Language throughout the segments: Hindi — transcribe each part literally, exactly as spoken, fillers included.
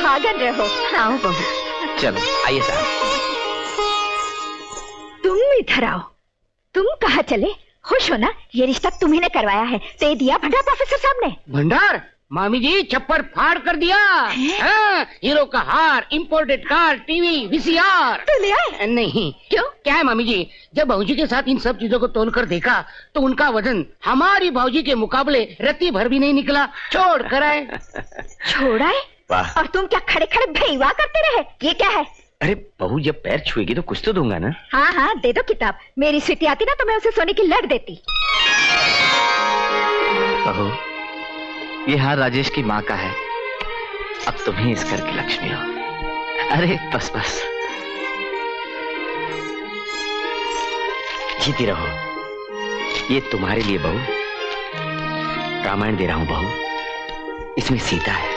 सुहागन रहो। आओ बहू। चलो आइए साहब। तुम इधर आओ। तुम कहाँ चले? खुश हो ना? ये रिश्ता तुम्ही ने करवाया है। दे दिया भंडार प्रोफेसर साहब ने। भंडार? मामी जी छप्पर फाड़ कर दिया। हाँ, हीरो का हार, इम्पोर्टेड कार, टीवी, वीसीआर। तो ले आए? नहीं। क्यों? क्या है मामी जी, जब भाऊजी के साथ इन सब चीजों को तोल कर देखा तो उनका वजन हमारी भाऊजी के मुकाबले रत्ती भर भी नहीं निकला। छोड़ कर आए। छोड़ आए? और तुम क्या खड़े खड़े भेवा करते रहे? ये क्या है? अरे बहू जब पैर छुएगी तो कुछ तो दूंगा ना। हाँ हाँ दे दो किताब। मेरी स्वीटी आती ना तो मैं उसे सोने की लट देती। बहू ये हार राजेश की माँ का है। अब तुम ही इस घर की लक्ष्मी हो। अरे बस बस जीती रहो। ये तुम्हारे लिए बहू। रामायण दे रहा हूं बहू, इसमें सीता है।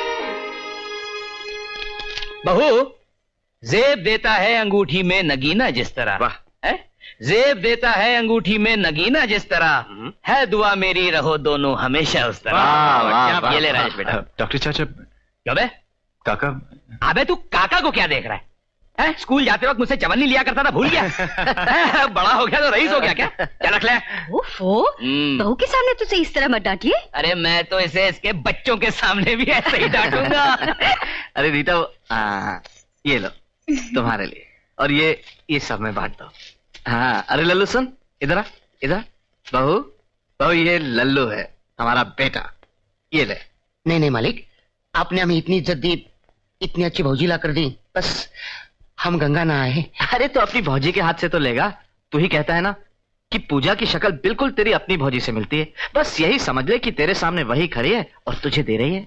बहू जेब देता है अंगूठी में नगीना जिस तरह। वाह। है? जेब देता है अंगूठी में नगीना जिस तरह, है दुआ मेरी रहो दोनों हमेशा उस तरह। वाह, वाह, वाह, ये ले राजेश बेटा। डॉक्टर चाचा। क्यों बे? काका। अबे तू काका को क्या देख रहा है? है? स्कूल जाते वक्त मुझसे चवन्नी लिया करता था, भूल गया? बड़ा हो गया तो रईस हो गया क्या? क्या रख ले? ओफो, बहू के सामने तुझे इस तरह मत डांटिए। अरे मैं तो इसे इसके बच्चों के सामने भी ऐसे ही डांटूंगा। अरे रीता आ, ये लो तुम्हारे लिए, और ये ये सब में बांट दो। हाँ अरे लल्लू सुन इधर आ, इधर। बहू बहू ये लल्लू है हमारा बेटा, ये ले। नहीं नहीं मालिक, आपने हमें इतनी इज्जत दी, इतनी अच्छी भौजी ला कर दी, बस हम गंगा ना आए। अरे तो अपनी भौजी के हाथ से तो लेगा। तू ही कहता है ना कि पूजा की शक्ल बिल्कुल तेरी अपनी भौजी से मिलती है। बस यही समझ ले कि तेरे सामने वही खड़ी है और तुझे दे रही है।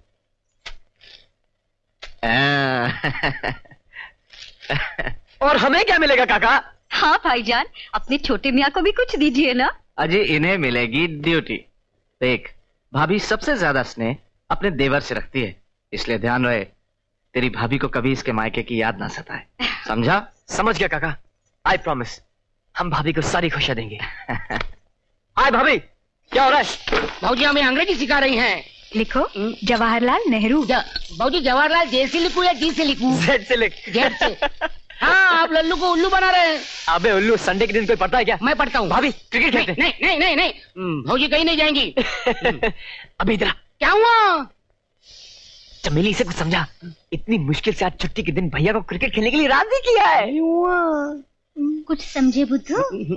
और हमें क्या मिलेगा काका? हाँ भाईजान, अपने छोटे मियाँ को भी कुछ दीजिए ना। अजय इन्हें मिलेगी ड्यूटी। देख भाभी सबसे ज्यादा स्नेह अपने देवर से रखती है, इसलिए ध्यान रहे तेरी भाभी को कभी इसके मायके की याद ना सताए। समझा? समझ गया काका। आई प्रॉमिस, हम भाभी को सारी खुशियां देंगे। आए भाभी, क्या हो रहा है? भाऊजी हमें अंग्रेजी सिखा रही हैं। लिखो जवाहरलाल नेहरू। भाऊजी जवाहरलाल जे से लिखूं या जी से लिखूं? जेड से लिख। जेड से। हाँ आप लल्लू को उल्लू बना रहे हैं। अबे उल्लू संडे के दिन कोई पढ़ता है क्या? मैं पढ़ता हूँ। भाभी क्रिकेट खेलते। नहीं नहीं नहीं नहीं, भाऊजी कहीं नहीं जाएंगी। अभी इधर क्या हुआ? चमेली से कुछ समझा। इतनी मुश्किल से आज छुट्टी के दिन भैया को क्रिकेट खेलने के लिए राजी किया है। कुछ समझे बुद्धू?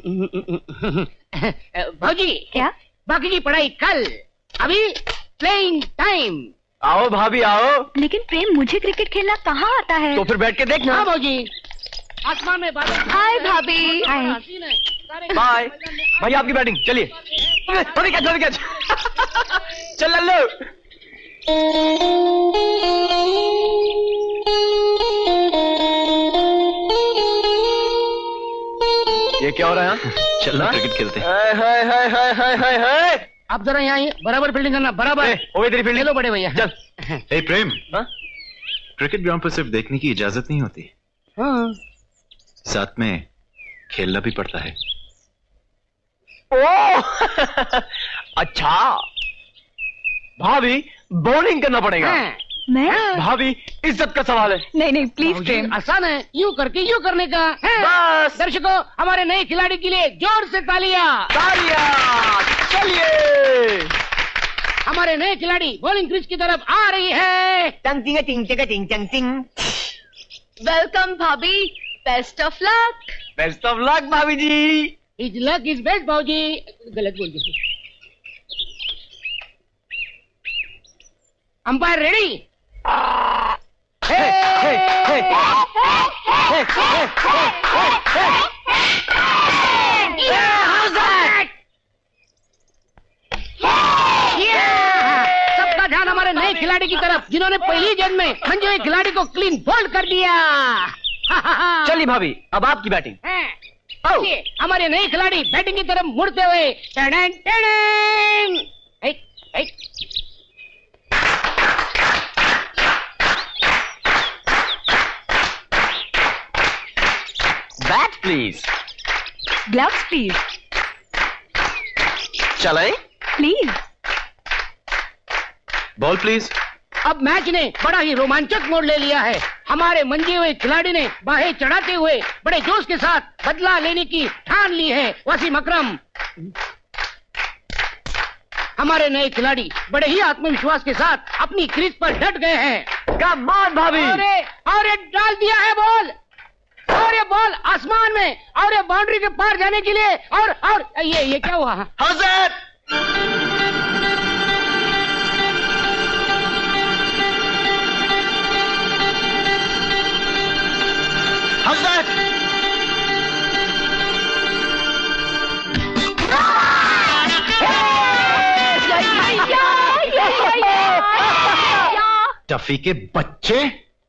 भाऊजी क्या? बाकी की पढ़ाई कल, अभी प्लेइंग टाइम। आओ भाभी आओ। लेकिन प्रेम मुझे क्रिकेट खेलना कहाँ आता है? तो फिर बैठ के देखना। हाँ भाऊजी, आसमान में बादल। हाय भाभी। बाय भैया, आपकी बैटिंग। चलिए थोड़ी कैच थोड़ी कैच। चल लल्लू। ये क्या हो रहा है? चल ना क्रिकेट खेलते हैं। हाय हाय हाय हाय हाय हाय हाय। आप जरा यहाँ आइए, बराबर फील्डिंग करना, बराबर। ओए तेरी फील्डिंग। चलो बड़े भैया चल। ए प्रेम, हाँ? क्रिकेट ग्राउंड पर सिर्फ देखने की इजाजत नहीं होती, हाँ। साथ में खेलना भी पड़ता है। ओ अच्छा, भाभी बॉलिंग करना पड़ेगा। हाँ। मैं? भाभी इज्जत का सवाल है। नहीं नहीं प्लीज प्रेम। आसान है, यूं करके यूं करने का। बस। दर्शकों हमारे नए खिलाड़ी के लिए जोर से तालियां। तालियां। चलिए हमारे नए खिलाड़ी बॉलिंग क्रीज की तरफ आ रही है। टंग टिंग टिंग टिंग टिंग टिंग टिंग। वेलकम भाभी, best of luck. Best of luck भाभी जी। इज लक इज बेस्ट भाऊजी। गलत बोल दी। Umpire ready? हे हे हे हे सबका ध्यान हमारे नए खिलाड़ी की तरफ, जिन्होंने पहली गेंद में मंजू हुए खिलाड़ी को क्लीन बोल्ड कर दिया। चलिए भाभी, अब आपकी बैटिंग। चलिए हमारे नए खिलाड़ी बैटिंग की तरफ मुड़ते हुए। टेडन टेडन। एक, एक। Bat please. Gloves please. चलें? प्लीज। Ball please. अब मैच ने बड़ा ही रोमांचक मोड़ ले लिया है। हमारे मंजे हुए खिलाड़ी ने बाहें चढ़ाते हुए बड़े जोश के साथ बदला लेने की ठान ली है। वसीम अकरम, हमारे नए खिलाड़ी बड़े ही आत्मविश्वास के साथ अपनी क्रीज पर डट गए हैं। कमान भाभी। अरे अरे डाल दिया है बॉल, और ये बॉल आसमान में, और ये बाउंड्री के पार जाने के लिए, और और ये ये क्या हुआ? हजरत हजरत टफी के बच्चे।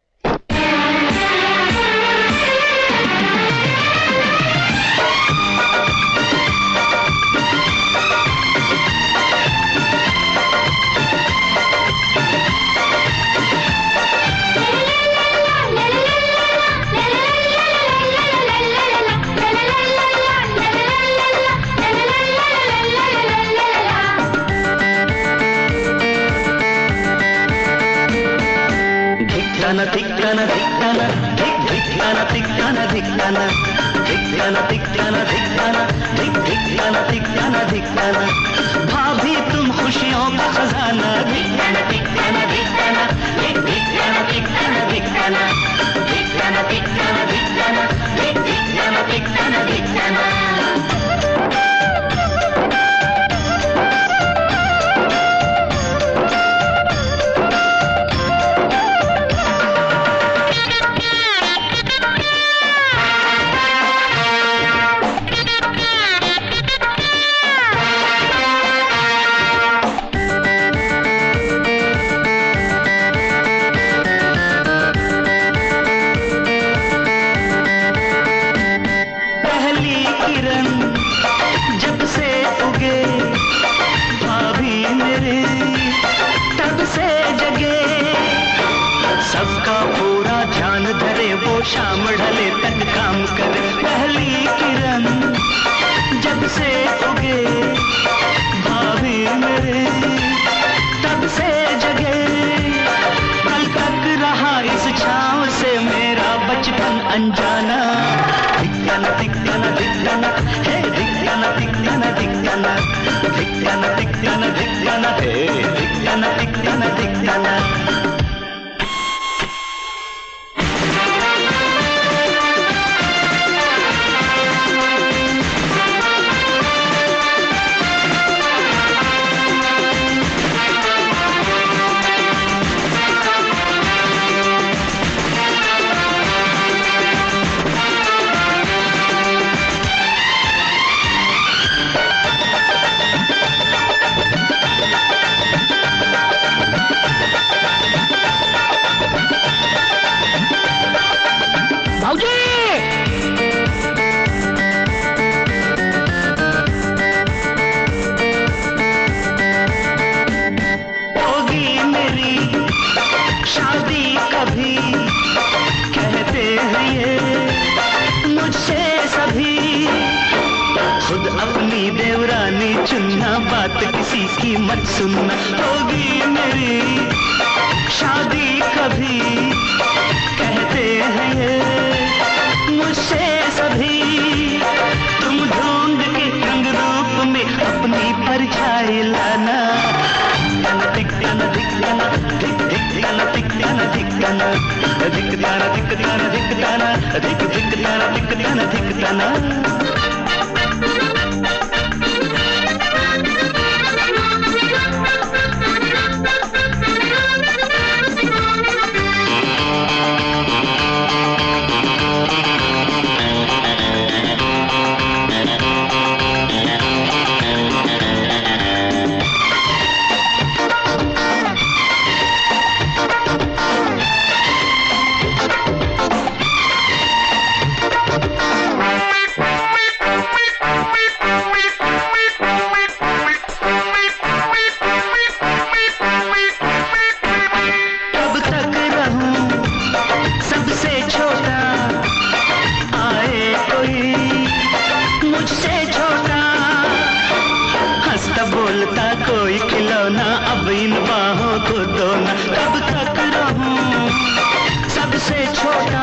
धिक्काना धिक्काना धिक धिक्काना धिक्काना धिक्काना धिक्काना धिक्काना धिक्काना धिक धिक्काना धिक्काना धिक्काना भाभी तुम खुशियों का खजाना धिक्काना धिक्काना धिक्काना धिक धिक्काना धिक्काना धिक्काना धिक्काना धिक्काना धिक्काना धिक धिक्काना धिक्काना धिक्काना। शाम ढले तक काम करे पहली किरण जब से उगे भाभी मेरे तब से जगे कल तक रहा इस छांव से मेरा बचपन अनजाना धिक्काना धिक्काना धिक्काना हे धिक्काना धिक्काना धिक्काना धिक्काना धिक्काना धिक्काना हे धिक्काना धिक्काना धिक्काना। बात किसी की मत सुनना होगी मेरी शादी कभी कहते हैं ये मुझसे सभी तुम ढूंढ के रंग रूप में अपनी परछाई लाना धिक्काना धिक्काना धिक धिक्काना धिक्काना धिक्काना धिक्काना धिक्काना धिक्काना धिक धिक्काना धिक्काना धिक्काना। बोलता कोई खिलौना अब इन बाहों को दो ना, कब तक रहूं सबसे छोटा,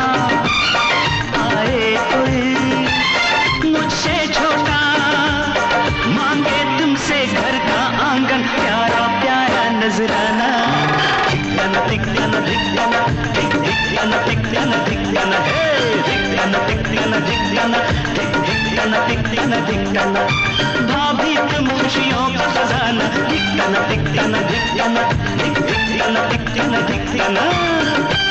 आए कोई मुझसे छोटा, मांगे तुमसे घर का आंगन, प्यारा प्यारा नजराना, धिक्काना धिक्काना धिक्काना धिक धिक्काना धिक्काना धिक्काना हे धिक्काना धिक्काना धिक्काना धिक धिक्काना धिक्काना धिक्काना, भाभी तुम खुशियों का खजाना, धिक्काना धिक्काना धिक्काना धिक धिक्काना धिक्काना धिक्काना।